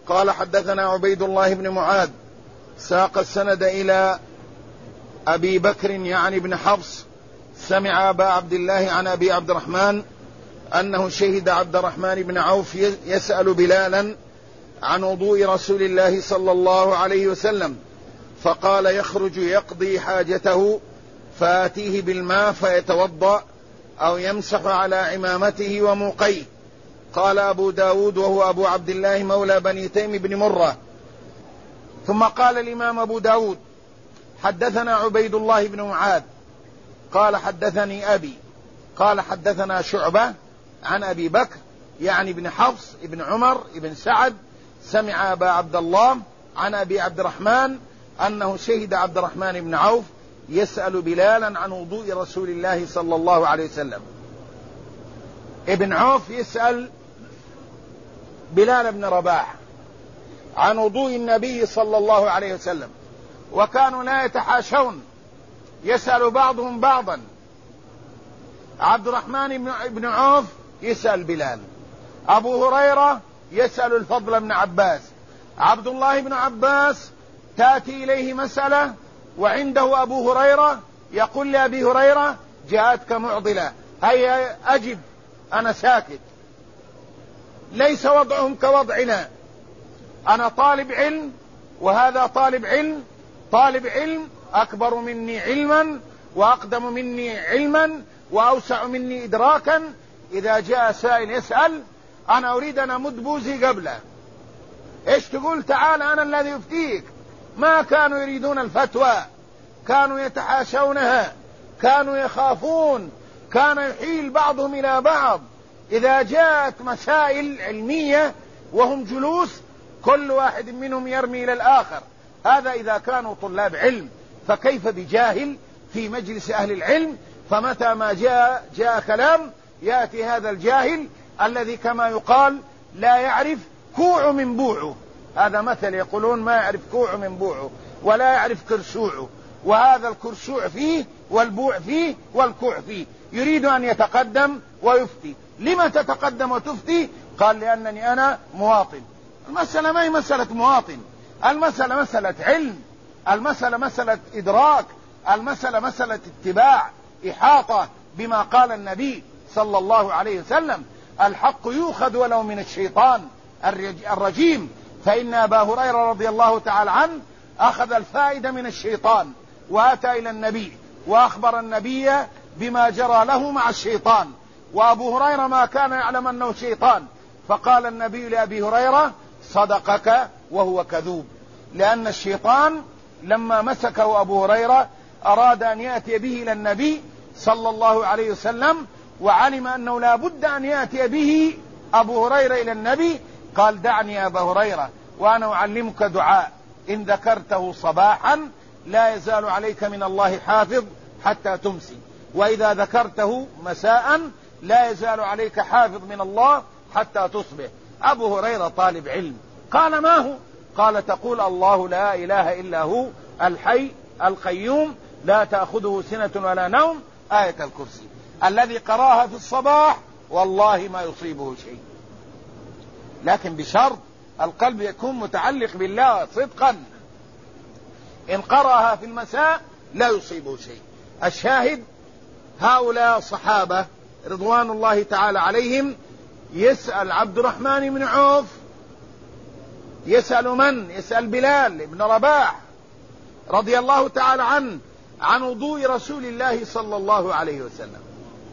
قال حدثنا عبيد الله بن معاذ ساق السند إلى أبي بكر يعني بن حفص سمع أبا عبد الله عن أبي عبد الرحمن أنه شهد عبد الرحمن بن عوف يسأل بلالا عن وضوء رسول الله صلى الله عليه وسلم، فقال يخرج يقضي حاجته فآتيه بالماء فيتوضأ أو يمسح على عمامته وموقيه. قال أبو داود وهو أبو عبد الله مولى بني تيم بن مرة. ثم قال الإمام أبو داود حدثنا عبيد الله بن معاذ قال حدثني أبي قال حدثنا شعبة عن أبي بكر يعني بن حفص بن عمر بن سعد سمع أبا عبد الله عن أبي عبد الرحمن أنه شهد عبد الرحمن بن عوف يسأل بلالا عن وضوء رسول الله صلى الله عليه وسلم. ابن عوف يسأل بلال بن رباح عن وضوء النبي صلى الله عليه وسلم، وكانوا لا يتحاشون، يسأل بعضهم بعضا. عبد الرحمن بن عوف يسأل بلال، أبو هريرة يسأل الفضل بن عباس، عبد الله بن عباس تأتي إليه مسألة وعنده أبو هريرة يقول لأبي هريرة جاءتك معضلة هيا أجب أنا ساكت. ليس وضعهم كوضعنا، أنا طالب علم وهذا طالب علم، طالب علم أكبر مني علما وأقدم مني علما وأوسع مني إدراكا. إذا جاء سائل يسأل أنا أريد أن أمد بوزي قبله، إيش تقول؟ تعال أنا الذي يفتيك. ما كانوا يريدون الفتوى، كانوا يتحاشونها، كانوا يخافون، كان يحيل بعضهم إلى بعض. إذا جاءت مسائل علمية وهم جلوس كل واحد منهم يرمي إلى الآخر، هذا إذا كانوا طلاب علم، فكيف بجاهل في مجلس أهل العلم؟ فمتى ما جاء كلام يأتي هذا الجاهل الذي كما يقال لا يعرف كوع من بوعه. هذا مثل يقولون ما يعرف كوع من بوعه ولا يعرف كرسوعه، وهذا الكرسوع فيه والبوع فيه والكوع فيه، يريد أن يتقدم ويفتي. لما تتقدم وتفتي؟ قال لأنني أنا مواطن. المسألة ما هي مسألة مواطن، المسألة مسألة علم، المسألة مسألة إدراك، المسألة مسألة اتباع، إحاطة بما قال النبي صلى الله عليه وسلم. الحق يؤخذ ولو من الشيطان الرجيم، فإن أبا هريرة رضي الله تعالى عنه أخذ الفائدة من الشيطان وأتى إلى النبي وأخبر النبي بما جرى له مع الشيطان، وأبو هريرة ما كان يعلم أنه شيطان، فقال النبي لأبي هريرة صدقك وهو كذوب، لأن الشيطان لما مسكه أبو هريرة أراد أن يأتي به إلى النبي صلى الله عليه وسلم، وعلم أنه لا بد أن يأتي به أبو هريرة إلى النبي، قال دعني يا أبا هريرة وأنا أعلمك دعاء إن ذكرته صباحا لا يزال عليك من الله حافظ حتى تمسي، وإذا ذكرته مساء لا يزال عليك حافظ من الله حتى تصبح. أبو هريرة طالب علم، قال ما هو؟ قال تقول الله لا إله إلا هو الحي القيوم لا تأخذه سنة ولا نوم، آية الكرسي، الذي قراها في الصباح والله ما يصيبه شيء، لكن بشرط القلب يكون متعلق بالله صدقا. إن قرأها في المساء لا يصيبه شيء. الشاهد هؤلاء صحابة رضوان الله تعالى عليهم. يسأل عبد الرحمن بن عوف، يسأل من؟ يسأل بلال بن رباح رضي الله تعالى عنه عن وضوء رسول الله صلى الله عليه وسلم،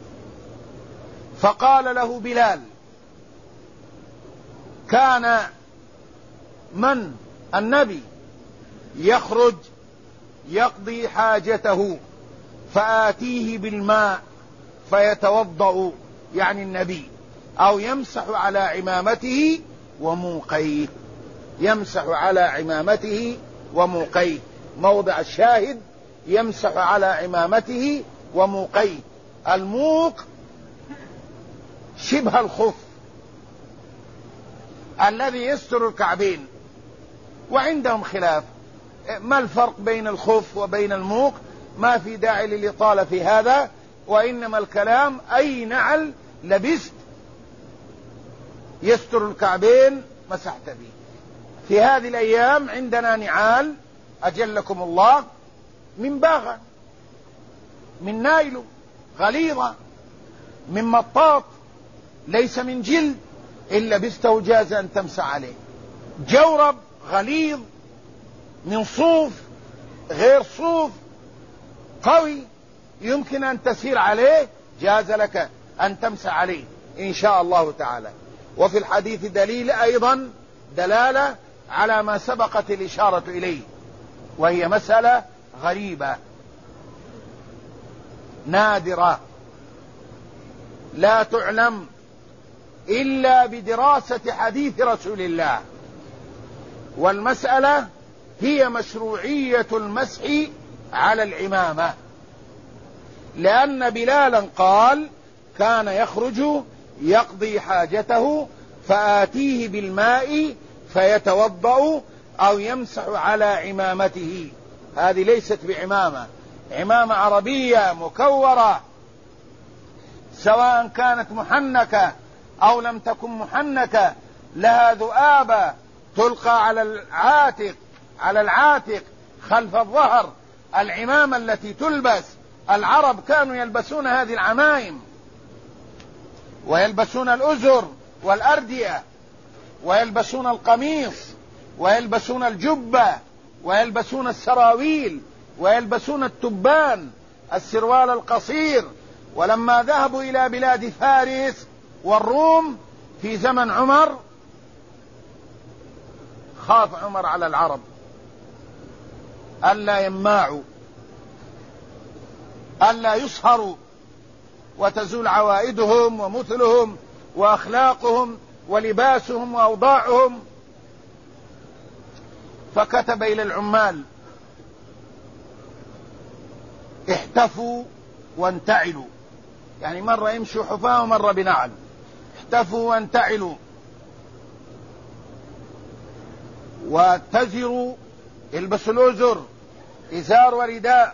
فقال له بلال كان من النبي يخرج يقضي حاجته فآتيه بالماء فيتوضأ، يعني النبي، أو يمسح على عمامته وموقيه، يمسح على عمامته وموقيه، موضع الشاهد يمسح على عمامته وموقيه. الموق شبه الخف الذي يستر الكعبين، وعندهم خلاف ما الفرق بين الخف وبين الموق، ما في داعي للإطالة في هذا، وإنما الكلام أي نعل لبست يستر الكعبين مسحت به. في هذه الأيام عندنا نعال أجلكم الله من باغة، من نايلو غليظة، من مطاط، ليس من جلد إلا لبسته جاز أن تمسح عليه. جورب غليظ من صوف غير صوف قوي يمكن أن تسير عليه، جاز لك أن تمسح عليه إن شاء الله تعالى. وفي الحديث دليل أيضا دلالة على ما سبقت الإشارة إليه، وهي مسألة غريبة نادرة لا تعلم إلا بدراسة حديث رسول الله، والمسألة هي مشروعية المسح على العمامة، لأن بلالا قال كان يخرج يقضي حاجته فآتيه بالماء فيتوضأ أو يمسح على عمامته. هذه ليست بعمامة، عمامة عربية مكورة، سواء كانت محنكة أو لم تكن محنكة، لها ذؤابة تلقى على العاتق خلف الظهر. العمامة التي تلبس، العرب كانوا يلبسون هذه العمائم، ويلبسون الأزر والأردية، ويلبسون القميص، ويلبسون الجبة، ويلبسون السراويل، ويلبسون التبان السروال القصير. ولما ذهبوا إلى بلاد فارس والروم في زمن عمر، خاف عمر على العرب ألا يماعوا، ألا يصهروا وتزول عوائدهم ومثلهم وأخلاقهم ولباسهم وأوضاعهم، فكتب إلى العمال: احتفوا وانتعلوا، يعني مرة يمشوا حفاة ومرة بنعل، احتفوا وانتعلوا واتزروا، البسوا الأزر إزار ورداء،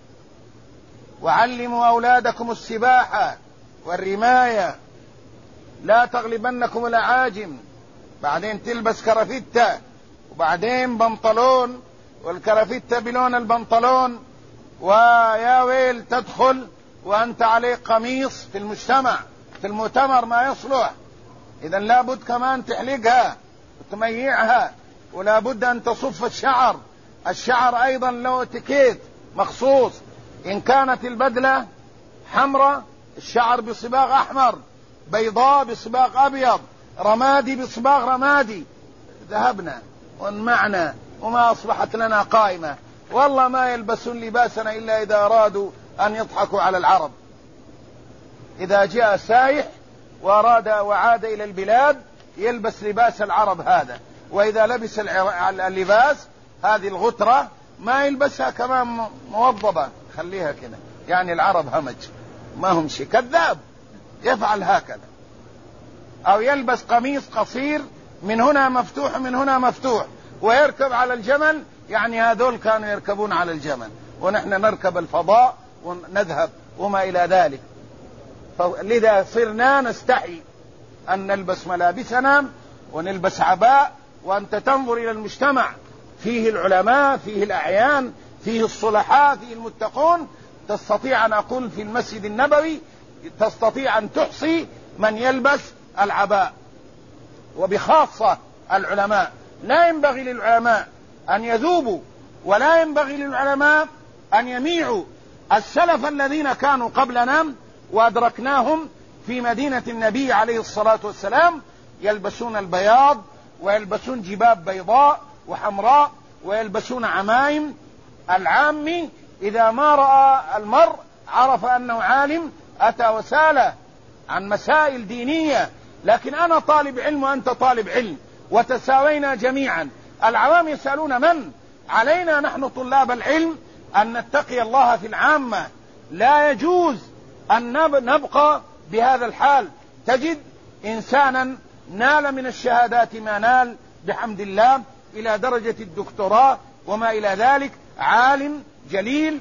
وعلموا أولادكم السباحة والرماية، لا تغلبنكم الأعاجم. بعدين تلبس كرافتة وبعدين بنطلون، والكرافتة بلون البنطلون، ويا ويل تدخل وأنت عليك قميص في المجتمع، في المؤتمر ما يصلح. إذا لابد كمان تحلقها وتميعها، ولا بد أن تصف الشعر أيضا له اتيكيت مخصوص. إن كانت البدلة حمراء الشعر بصباغ أحمر، بيضاء بصباغ أبيض، رمادي بصباغ رمادي. ذهبنا وانمعنا وما أصبحت لنا قائمة. والله ما يلبسون لباسنا إلا إذا أرادوا أن يضحكوا على العرب. إذا جاء سايح وأراد وعاد إلى البلاد يلبس لباس العرب هذا، وإذا لبس اللباس هذه الغترة ما يلبسها كمان موضبة، خليها كده. يعني العرب همج، ما هم شيء، كذاب يفعل هكذا. أو يلبس قميص قصير من هنا مفتوح ومن هنا مفتوح ويركب على الجمل، يعني هذول كانوا يركبون على الجمل ونحن نركب الفضاء ونذهب وما إلى ذلك. لذا صرنا نستحي أن نلبس ملابسنا ونلبس عباء. وأنت تنظر إلى المجتمع، فيه العلماء، فيه الأعيان، فيه الصلحاء، فيه المتقون. تستطيع أن أقول في المسجد النبوي تستطيع أن تحصي من يلبس العباء، وبخاصة العلماء. لا ينبغي للعلماء أن يذوبوا، ولا ينبغي للعلماء أن يميعوا. السلف الذين كانوا قبلنا وأدركناهم في مدينة النبي عليه الصلاة والسلام يلبسون البياض، ويلبسون جباب بيضاء وحمراء، ويلبسون عمائم. العامي إذا ما رأى المرء عرف أنه عالم، أتى وسأل عن مسائل دينية. لكن أنا طالب علم وأنت طالب علم وتساوينا جميعا. العوام يسألون من؟ علينا نحن طلاب العلم أن نتقي الله في العامة. لا يجوز أن نبقى بهذا الحال. تجد إنسانا نال من الشهادات ما نال بحمد الله إلى درجة الدكتوراه وما إلى ذلك، عالم جليل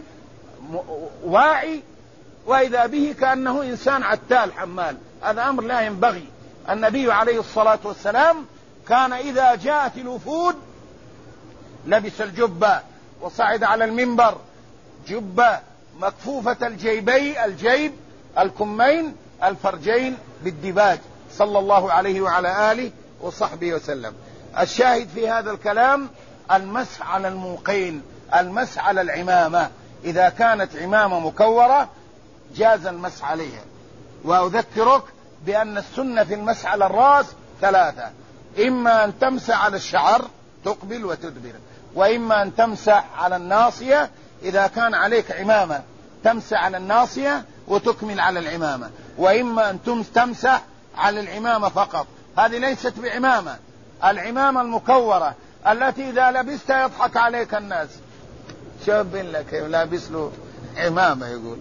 واعي، وإذا به كأنه إنسان عتال حمال. هذا أمر لا ينبغي. النبي عليه الصلاة والسلام كان إذا جاءت الوفود لبس الجبة وصعد على المنبر، جبة مكفوفة الجيب الكمين الفرجين بالدباج، صلى الله عليه وعلى آله وصحبه وسلم. الشاهد في هذا الكلام المسح على الموقين، المسح على العمامة، إذا كانت عمامة مكورة جاز المسح عليها. وأذكرك بأن السنة في المسح على الرأس ثلاثة: إما أن تمسح على الشعر تقبل وتدبر، وإما أن تمسح على الناصية، إذا كان عليك عمامة تمسح على الناصية وتكمل على العمامة، وإما أن تمسح على العمامة فقط. هذه ليست بعمامة، العمامة المكورة التي إذا لبستها يضحك عليك الناس، شاب لك لابس له عمامة يقول،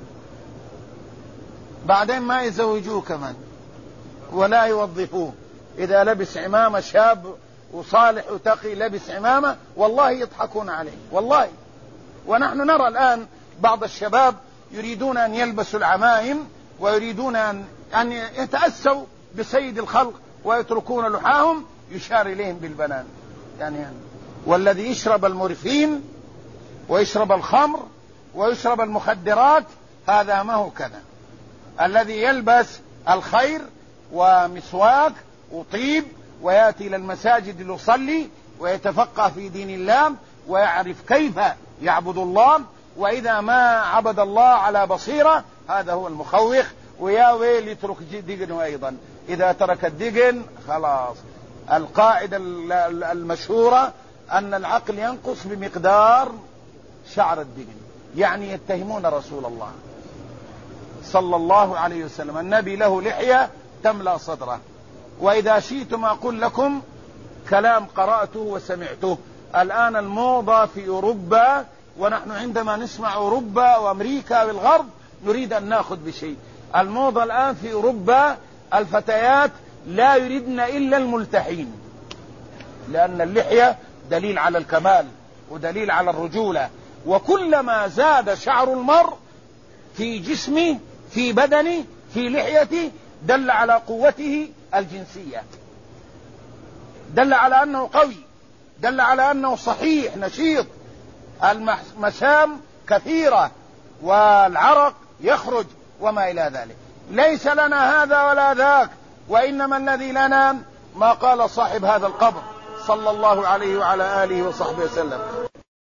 بعدين ما يزوجوه كمان ولا يوظفوه. إذا لبس عمامة شاب وصالح وتقي لبس عمامة والله يضحكون عليه والله. ونحن نرى الآن بعض الشباب يريدون أن يلبسوا العمائم ويريدون أن يتأسوا بسيد الخلق ويتركون لحاهم، يشار إليهم بالبنان يعني. والذي يشرب المورفين ويشرب الخمر ويشرب المخدرات هذا ما هو كذا. الذي يلبس الخير ومسواك وطيب ويأتي إلى المساجد ليصلي ويتفقه في دين الله ويعرف كيف يعبد الله، وإذا ما عبد الله على بصيرة هذا هو المخوخ. ويا ويل يترك دقن، أيضا إذا ترك الدقن خلاص. القاعدة المشهورة أن العقل ينقص بمقدار شعر الدقن، يعني يتهمون رسول الله صلى الله عليه وسلم. النبي له لحية تملأ صدره. وإذا شئتم أقول لكم كلام قرأته وسمعته. الآن الموضة في أوروبا، ونحن عندما نسمع أوروبا وأمريكا والغرب نريد أن نأخذ بشيء. الموضة الآن في أوروبا الفتيات لا يريدن إلا الملتحين، لأن اللحية دليل على الكمال ودليل على الرجولة. وكلما زاد شعر المرء في جسمه في بدنه في لحيته دل على قوته الجنسية، دل على أنه قوي، دل على أنه صحيح نشيط. المسام كثيرة والعرق يخرج وما إلى ذلك. ليس لنا هذا ولا ذاك، وإنما الذي لنا ما قال صاحب هذا القبر صلى الله عليه وعلى آله وصحبه وسلم: